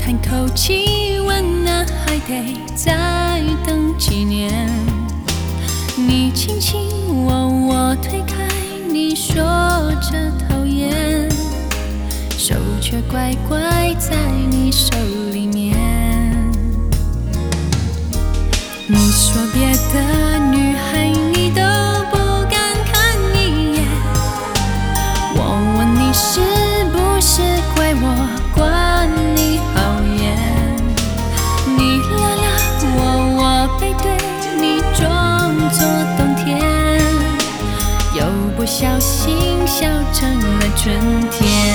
喊口气温啊，还得再等几年。你轻轻我推开，你说着讨厌，手却乖乖在你手里面。你说别的女孩你都不敢看一眼，我问你是不是怪我管你好严。你拉拉我背对你装作冬天，又不小心笑成了春天。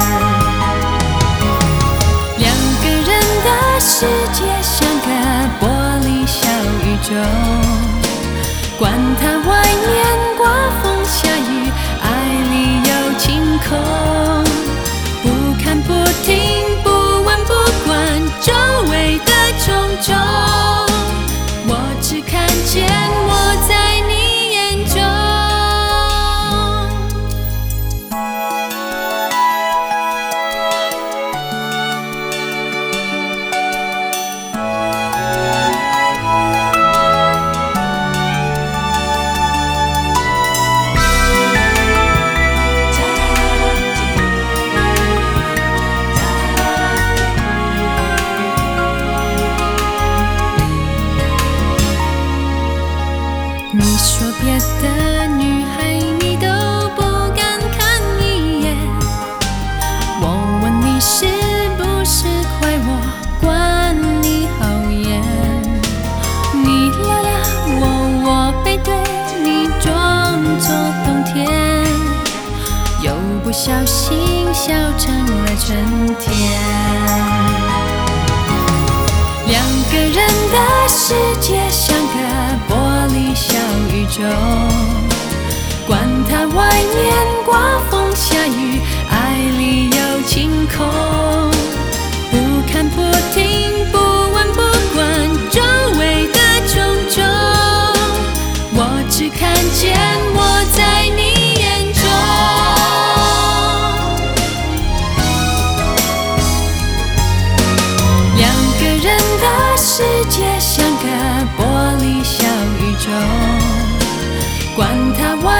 两个人的世界像个玻璃小宇宙，管它外面刮风下雨，爱里有晴空。不看不听不问不管周围的种种，我只看见我在你眼中。你说别的女孩你都不敢看一眼，我问你是不是怪我管你好严。你拉拉我背对你装作冬天，又不小心笑成了春天。两个人的世界像个玻璃小宇宙，管它外面刮风下雨，爱里有晴空。不看不听不问不管周围的种种，我只看见我在你眼中。两个人的世界像个玻璃小宇宙，管它外